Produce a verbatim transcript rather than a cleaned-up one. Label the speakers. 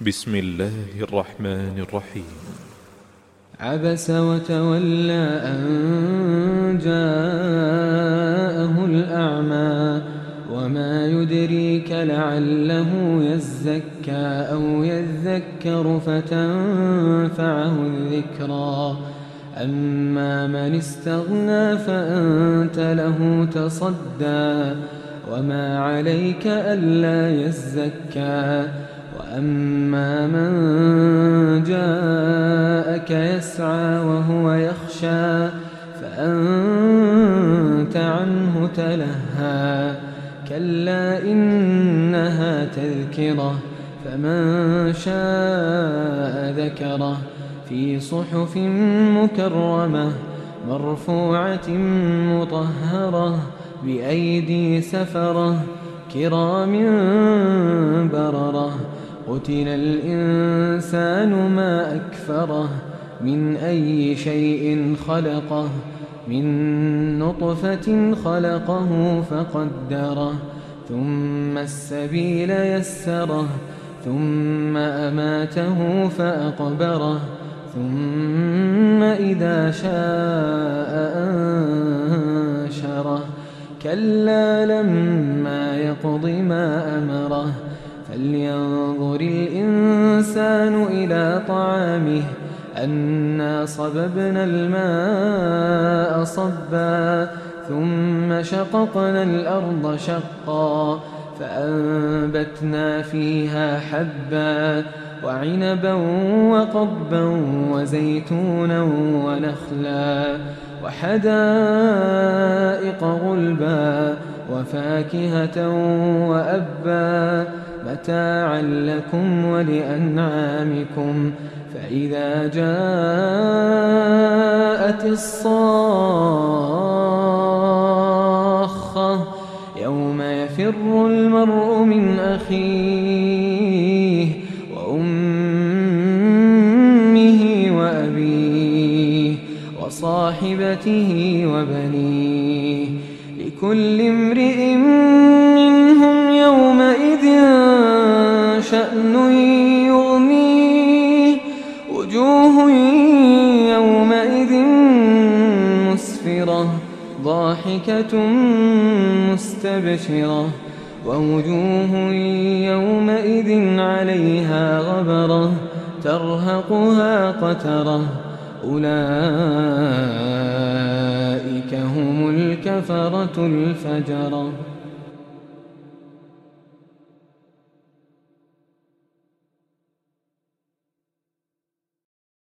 Speaker 1: بسم الله الرحمن الرحيم.
Speaker 2: عبس وتولى أن جاءه الأعمى وما يدريك لعله يزكى أو يذكر فتنفعه الذكرى. أما من استغنى فأنت له تصدى وما عليك ألا يزكى. وأما من جاءك يسعى وهو يخشى فأنت عنه تلهى. كلا إنها تذكرة فمن شاء ذكره في صحف مكرمة مرفوعة مطهرة بأيدي سفرة كرام بررة. قتل الإنسان ما أكفره من أي شيء خلقه من نطفة خلقه فقدره ثم السبيل يسره ثم أماته فأقبره ثم إذا شاء أنشره. كلا لما يقض ما أمره فلينظر الإنسان إلى طعامه أنا صببنا الماء صبا ثم شققنا الأرض شقا فأنبتنا فيها حبا وعنبا وقضبا وزيتونا ونخلا وحدائق غلبا وفاكهة وأبا متاعا لكم ولأنعامكم. فإذا جاءت الصاخة يوم يفر المرء من أخيه وأمه وأبيه وصاحبته وبنيه لكل امرئ منهم يومئذ شأن يغنيه. وجوه يومئذ مسفرة ضاحكة مستبشرة ووجوه يومئذ عليها غبرة ترهقها قترة. أولئك هم الكفرة الفجرة.